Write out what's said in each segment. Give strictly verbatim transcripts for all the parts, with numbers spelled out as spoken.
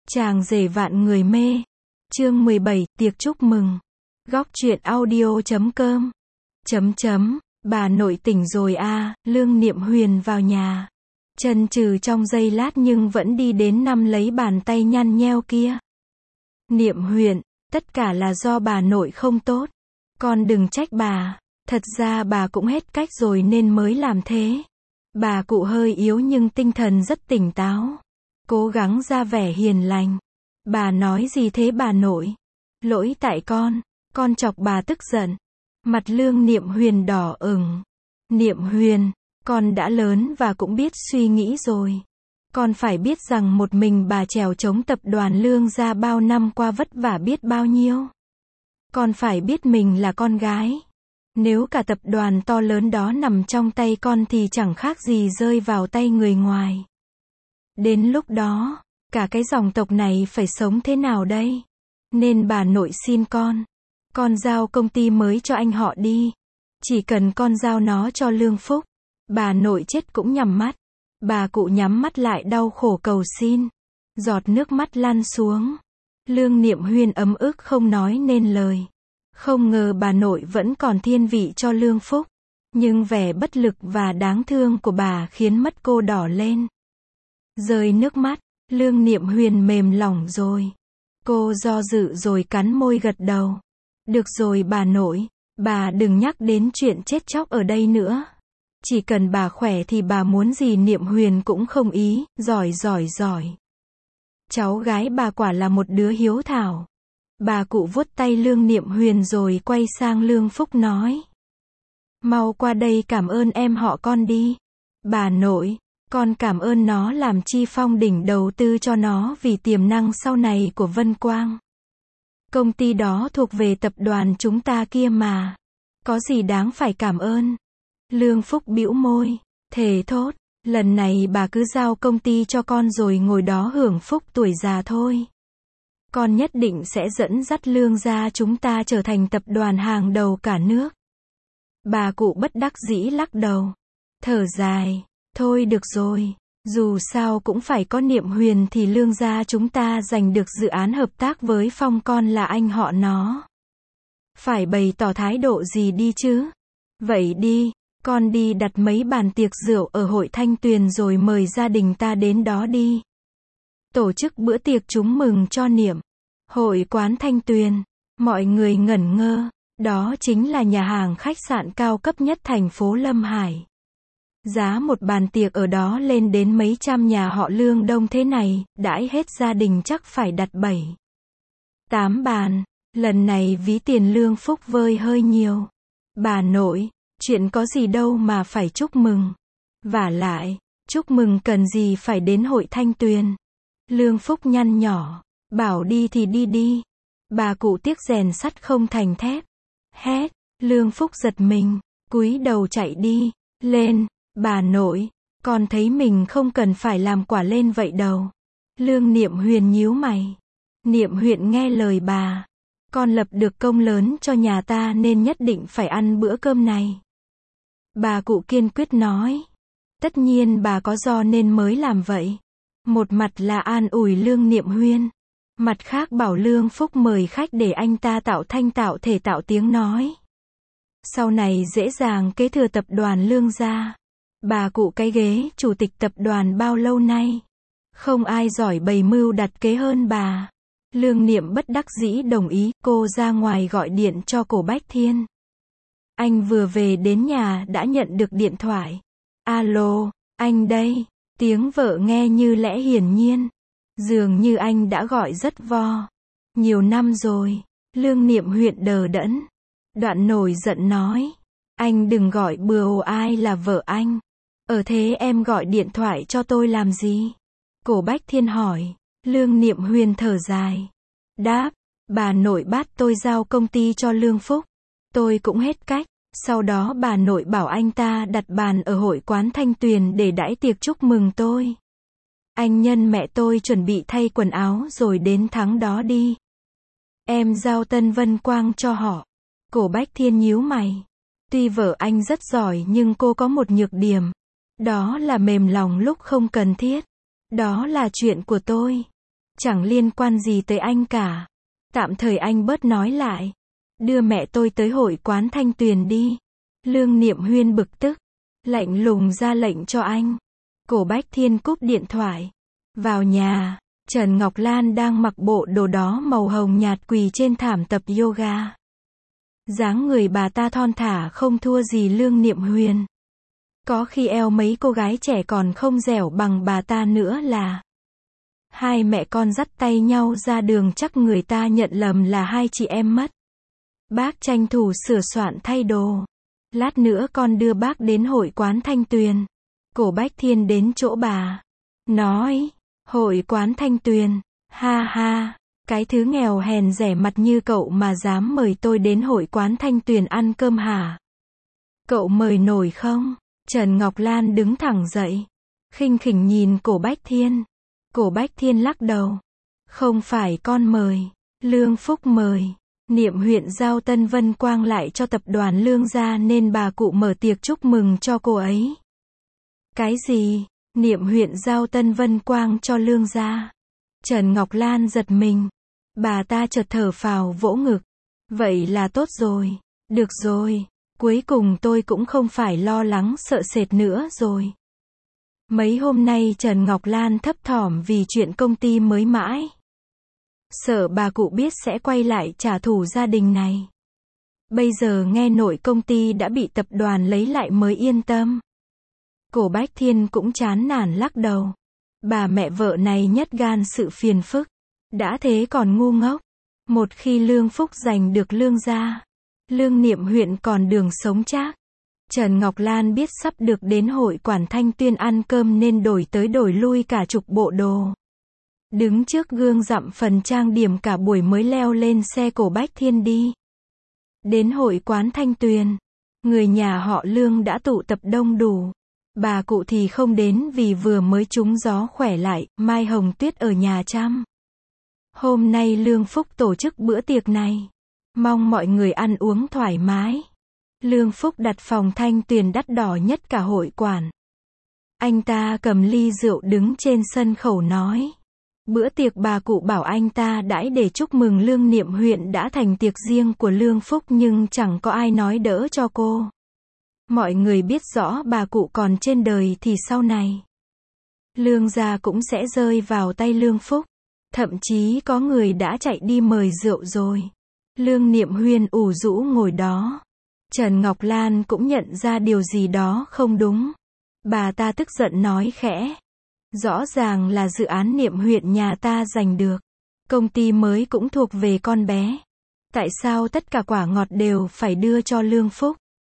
Chàng rể vạn người mê. Chương mười bảy, tiệc chúc mừng. Góc truyện audio chấm com. Chấm chấm, bà nội tỉnh rồi à, Lương Niệm Huyền vào nhà. Chần chừ trong giây lát nhưng vẫn đi đến nắm lấy bàn tay nhăn nheo kia. Niệm Huyền, tất cả là do bà nội không tốt. Con đừng trách bà, thật ra bà cũng hết cách rồi nên mới làm thế. Bà cụ hơi yếu nhưng tinh thần rất tỉnh táo. Cố gắng ra vẻ hiền lành. Bà nói gì thế bà nội? Lỗi tại con, con chọc bà tức giận. Mặt Lương Niệm Huyền đỏ ửng. Niệm Huyền, con đã lớn và cũng biết suy nghĩ rồi. Con phải biết rằng một mình bà trèo chống tập đoàn Lương gia bao năm qua vất vả biết bao nhiêu. Con phải biết mình là con gái. Nếu cả tập đoàn to lớn đó nằm trong tay con thì chẳng khác gì rơi vào tay người ngoài. Đến lúc đó, cả cái dòng tộc này phải sống thế nào đây? Nên bà nội xin con. Con giao công ty mới cho anh họ đi. Chỉ cần con giao nó cho Lương Phúc. Bà nội chết cũng nhắm mắt. Bà cụ nhắm mắt lại đau khổ cầu xin. Giọt nước mắt lăn xuống. Lương Niệm Huyền ấm ức không nói nên lời. Không ngờ bà nội vẫn còn thiên vị cho Lương Phúc. Nhưng vẻ bất lực và đáng thương của bà khiến mắt cô đỏ lên. Rơi nước mắt, Lương Niệm Huyền mềm lòng rồi. Cô do dự rồi cắn môi gật đầu. Được rồi bà nội, bà đừng nhắc đến chuyện chết chóc ở đây nữa. Chỉ cần bà khỏe thì bà muốn gì Niệm Huyền cũng không ý, giỏi giỏi giỏi. Cháu gái bà quả là một đứa hiếu thảo. Bà cụ vuốt tay Lương Niệm Huyền rồi quay sang Lương Phúc nói. Mau qua đây cảm ơn em họ con đi. Bà nội, con cảm ơn nó làm chi Phong Đỉnh đầu tư cho nó vì tiềm năng sau này của Vân Quang. Công ty đó thuộc về tập đoàn chúng ta kia mà. Có gì đáng phải cảm ơn. Lương Phúc bĩu môi, thề thốt, lần này bà cứ giao công ty cho con rồi ngồi đó hưởng phúc tuổi già thôi. Con nhất định sẽ dẫn dắt Lương gia chúng ta trở thành tập đoàn hàng đầu cả nước. Bà cụ bất đắc dĩ lắc đầu, thở dài, thôi được rồi, dù sao cũng phải có Niệm Huyền thì Lương gia chúng ta giành được dự án hợp tác với Phong con là anh họ nó. Phải bày tỏ thái độ gì đi chứ? Vậy đi, con đi đặt mấy bàn tiệc rượu ở hội Thanh Tuyền rồi mời gia đình ta đến đó đi. Tổ chức bữa tiệc chúc mừng cho Niệm. Hội quán Thanh Tuyền. Mọi người ngẩn ngơ. Đó chính là nhà hàng khách sạn cao cấp nhất thành phố Lâm Hải. Giá một bàn tiệc ở đó lên đến mấy trăm nhà họ Lương đông thế này, đãi hết gia đình chắc phải đặt bảy, tám bàn. Lần này ví tiền Lương Phúc vơi hơi nhiều. Bà nội, chuyện có gì đâu mà phải chúc mừng. Vả lại, chúc mừng cần gì phải đến hội Thanh Tuyền. Lương Phúc nhăn nhỏ, bảo đi thì đi đi. Bà cụ tiếc rèn sắt không thành thép. Hét, Lương Phúc giật mình, cúi đầu chạy đi, lên, bà nội, con thấy mình không cần phải làm quả lên vậy đâu. Lương Niệm Huyền nhíu mày. Niệm Huyền nghe lời bà, con lập được công lớn cho nhà ta nên nhất định phải ăn bữa cơm này. Bà cụ kiên quyết nói. Tất nhiên bà có do nên mới làm vậy. Một mặt là an ủi Lương Niệm Huyền. Mặt khác bảo Lương Phúc mời khách để anh ta tạo thanh tạo thể tạo tiếng nói. Sau này dễ dàng kế thừa tập đoàn Lương gia. Bà cụ cái ghế chủ tịch tập đoàn bao lâu nay. Không ai giỏi bày mưu đặt kế hơn bà. Lương Niệm bất đắc dĩ đồng ý, cô ra ngoài gọi điện cho Cổ Bách Thiên. Anh vừa về đến nhà đã nhận được điện thoại. Alo, anh đây. Tiếng vợ nghe như lẽ hiển nhiên. Dường như anh đã gọi rất vo. Nhiều năm rồi. Lương Niệm Huyền đờ đẫn. Đoạn nổi giận nói. Anh đừng gọi bừa ồ ai là vợ anh. Ở thế em gọi điện thoại cho tôi làm gì? Cổ Bách Thiên hỏi. Lương Niệm Huyền thở dài. Đáp. Bà nội bắt tôi giao công ty cho Lương Phúc. Tôi cũng hết cách. Sau đó bà nội bảo anh ta đặt bàn ở hội quán Thanh Tuyền để đãi tiệc chúc mừng tôi. Anh nhân mẹ tôi chuẩn bị thay quần áo rồi đến tháng đó đi. Em giao Tân Vân Quang cho họ. Cổ Bách Thiên nhíu mày. Tuy vợ anh rất giỏi nhưng cô có một nhược điểm. Đó là mềm lòng lúc không cần thiết. Đó là chuyện của tôi. Chẳng liên quan gì tới anh cả. Tạm thời anh bớt nói lại. Đưa mẹ tôi tới hội quán Thanh Tuyền đi. Lương Niệm Huyên bực tức. Lạnh lùng ra lệnh cho anh. Cổ Bách Thiên cúp điện thoại. Vào nhà, Trần Ngọc Lan đang mặc bộ đồ đó màu hồng nhạt quỳ trên thảm tập yoga. Dáng người bà ta thon thả không thua gì Lương Niệm Huyền. Có khi eo mấy cô gái trẻ còn không dẻo bằng bà ta nữa là. Hai mẹ con dắt tay nhau ra đường chắc người ta nhận lầm là hai chị em mất. Bác tranh thủ sửa soạn thay đồ. Lát nữa con đưa bác đến hội quán Thanh Tuyền. Cổ Bách Thiên đến chỗ bà. Nói, hội quán Thanh Tuyền, ha ha, cái thứ nghèo hèn rẻ mặt như cậu mà dám mời tôi đến hội quán Thanh Tuyền ăn cơm hả? Cậu mời nổi không? Trần Ngọc Lan đứng thẳng dậy. Khinh khỉnh nhìn Cổ Bách Thiên. Cổ Bách Thiên lắc đầu. Không phải con mời. Lương Phúc mời. Niệm huyện giao Tân Vân Quang lại cho tập đoàn Lương gia nên bà cụ mở tiệc chúc mừng cho cô ấy. Cái gì? Niệm huyện giao Tân Vân Quang cho Lương gia. Trần Ngọc Lan giật mình. Bà ta chợt thở phào vỗ ngực. Vậy là tốt rồi. Được rồi. Cuối cùng tôi cũng không phải lo lắng sợ sệt nữa rồi. Mấy hôm nay Trần Ngọc Lan thấp thỏm vì chuyện công ty mới mãi. Sợ bà cụ biết sẽ quay lại trả thù gia đình này. Bây giờ nghe nội công ty đã bị tập đoàn lấy lại mới yên tâm. Cổ Bách Thiên cũng chán nản lắc đầu. Bà mẹ vợ này nhất gan sự phiền phức. Đã thế còn ngu ngốc. Một khi Lương Phúc giành được Lương gia, Lương Niệm huyện còn đường sống chắc. Trần Ngọc Lan biết sắp được đến hội quán Thanh Tuyền ăn cơm nên đổi tới đổi lui cả chục bộ đồ. Đứng trước gương dặm phần trang điểm cả buổi mới leo lên xe Cổ Bách Thiên đi. Đến hội quán Thanh Tuyền, người nhà họ Lương đã tụ tập đông đủ. Bà cụ thì không đến vì vừa mới trúng gió khỏe lại, Mai Hồng Tuyết ở nhà chăm. Hôm nay Lương Phúc tổ chức bữa tiệc này. Mong mọi người ăn uống thoải mái. Lương Phúc đặt phòng Thanh Tuyền đắt đỏ nhất cả hội quán. Anh ta cầm ly rượu đứng trên sân khấu nói. Bữa tiệc bà cụ bảo anh ta đãi để chúc mừng Lương Niệm huyện đã thành tiệc riêng của Lương Phúc nhưng chẳng có ai nói đỡ cho cô. Mọi người biết rõ bà cụ còn trên đời thì sau này Lương gia cũng sẽ rơi vào tay Lương Phúc. Thậm chí có người đã chạy đi mời rượu rồi. Lương Niệm Huyên ủ rũ ngồi đó. Trần Ngọc Lan cũng nhận ra điều gì đó không đúng. Bà ta tức giận nói khẽ. Rõ ràng là dự án Niệm huyện nhà ta giành được. Công ty mới cũng thuộc về con bé. Tại sao tất cả quả ngọt đều phải đưa cho Lương Phúc?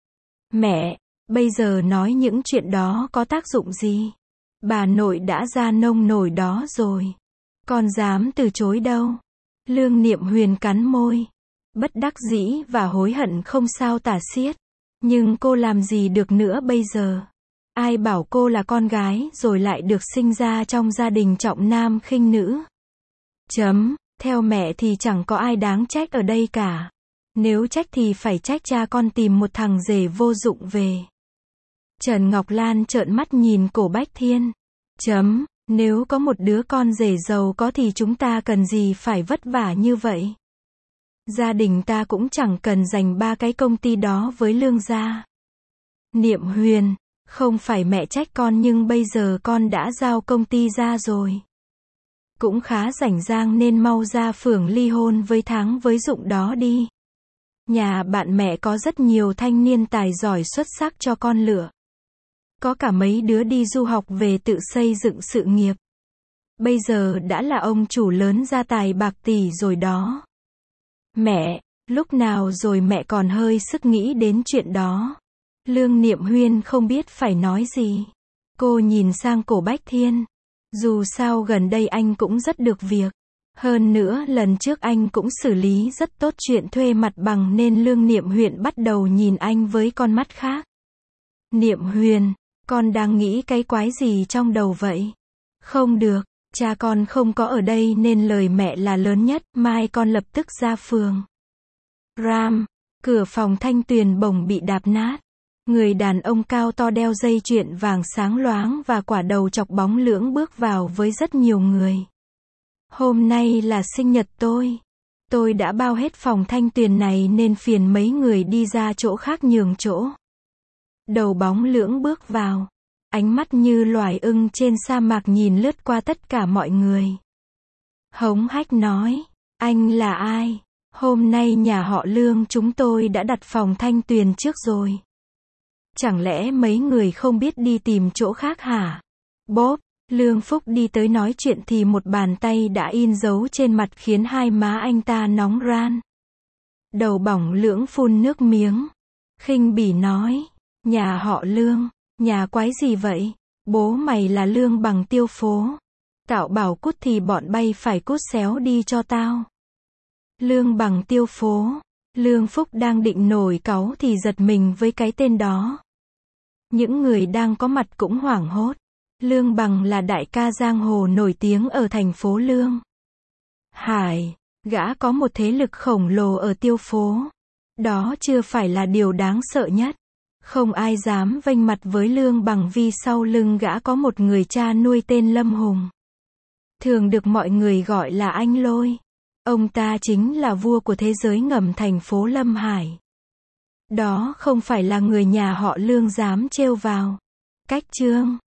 Mẹ, bây giờ nói những chuyện đó có tác dụng gì? Bà nội đã ra nông nổi đó rồi. Con dám từ chối đâu? Lương Niệm Huyền cắn môi. Bất đắc dĩ và hối hận không sao tả xiết. Nhưng cô làm gì được nữa bây giờ? Ai bảo cô là con gái rồi lại được sinh ra trong gia đình trọng nam khinh nữ? Chấm, theo mẹ thì chẳng có ai đáng trách ở đây cả. Nếu trách thì phải trách cha con tìm một thằng rể vô dụng về. Trần Ngọc Lan trợn mắt nhìn Cổ Bách Thiên. Chấm, nếu có một đứa con rể giàu có thì chúng ta cần gì phải vất vả như vậy? Gia đình ta cũng chẳng cần dành ba cái công ty đó với Lương gia. Niệm Huyền, không phải mẹ trách con nhưng bây giờ con đã giao công ty ra rồi. Cũng khá rảnh rang nên mau ra phường ly hôn với Tháng với Dụng đó đi. Nhà bạn mẹ có rất nhiều thanh niên tài giỏi xuất sắc cho con lựa. Có cả mấy đứa đi du học về tự xây dựng sự nghiệp. Bây giờ đã là ông chủ lớn gia tài bạc tỷ rồi đó. Mẹ, lúc nào rồi mẹ còn hơi sức nghĩ đến chuyện đó. Lương Niệm Huyên không biết phải nói gì. Cô nhìn sang Cổ Bách Thiên. Dù sao gần đây anh cũng rất được việc. Hơn nữa lần trước anh cũng xử lý rất tốt chuyện thuê mặt bằng nên Lương Niệm Huyền bắt đầu nhìn anh với con mắt khác. Niệm Huyền, con đang nghĩ cái quái gì trong đầu vậy? Không được, cha con không có ở đây nên lời mẹ là lớn nhất, mai con lập tức ra phường. Ram, cửa phòng Thanh Tuyền bỗng bị đạp nát. Người đàn ông cao to đeo dây chuyền vàng sáng loáng và quả đầu chọc bóng lưỡng bước vào với rất nhiều người. Hôm nay là sinh nhật tôi. Tôi đã bao hết phòng Thanh Tuyền này nên phiền mấy người đi ra chỗ khác nhường chỗ. Đầu bóng lưỡng bước vào. Ánh mắt như loài ưng trên sa mạc nhìn lướt qua tất cả mọi người. Hống hách nói, anh là ai? Hôm nay nhà họ Lương chúng tôi đã đặt phòng Thanh Tuyền trước rồi. Chẳng lẽ mấy người không biết đi tìm chỗ khác hả? Bốp, Lương Phúc đi tới nói chuyện thì một bàn tay đã in dấu trên mặt khiến hai má anh ta nóng ran. Đầu bỏng lưỡng phun nước miếng. Khinh bỉ nói, nhà họ Lương, nhà quái gì vậy? Bố mày là Lương Bằng Tiêu Phố. Tạo bảo cút thì bọn bay phải cút xéo đi cho tao. Lương Bằng Tiêu Phố. Lương Phúc đang định nổi cáu thì giật mình với cái tên đó. Những người đang có mặt cũng hoảng hốt. Lương Bằng là đại ca giang hồ nổi tiếng ở thành phố Lương Hải. Gã có một thế lực khổng lồ ở Tiêu Phố. Đó chưa phải là điều đáng sợ nhất. Không ai dám vênh mặt với Lương Bằng vì sau lưng gã có một người cha nuôi tên Lâm Hùng. Thường được mọi người gọi là anh Lôi. Ông ta chính là vua của thế giới ngầm thành phố Lâm Hải. Đó không phải là người nhà họ Lương dám trêu vào. Cách chương